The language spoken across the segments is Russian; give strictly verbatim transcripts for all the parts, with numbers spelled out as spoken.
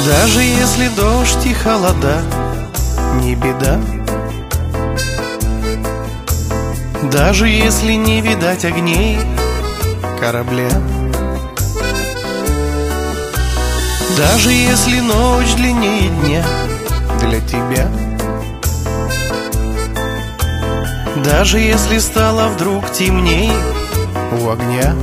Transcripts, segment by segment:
Даже если дождь и холода, не беда. Даже если не видать огней корабля. Даже если ночь длиннее дня для тебя. Даже если стало вдруг темней у огня.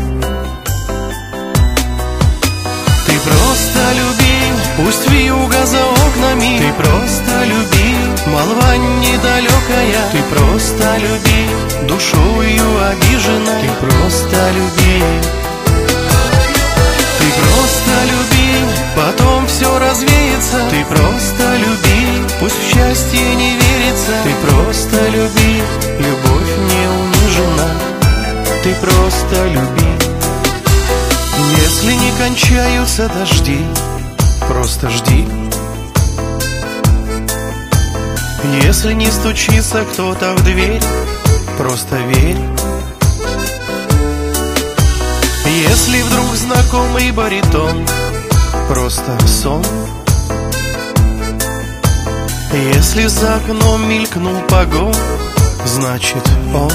Ты просто люби, пусть вьюга за окнами. Ты просто люби, молва недалекая. Ты просто люби, душою обижена. Ты просто люби. Ты просто люби, потом все развеется. Ты просто люби, пусть в счастье не верится. Ты просто люби, любовь не унижена. Ты просто люби. Если не кончаются дожди, просто жди. Если не стучится кто-то в дверь, просто верь. Если вдруг знакомый баритон, просто сон. Если за окном мелькнул погон, значит он.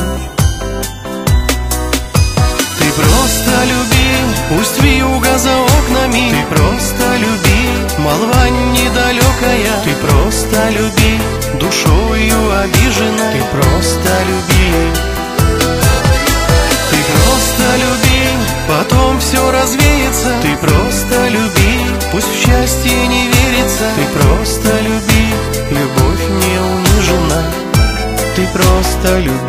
Ты просто люби, пусть вьюга за окнами. Ты просто люби, молва недалекая. Ты просто люби, душою обижена. Ты просто люби. Ты просто люби, потом все развеется. Ты просто люби, пусть в счастье не верится. Ты просто люби, любовь не унижена. Ты просто люби.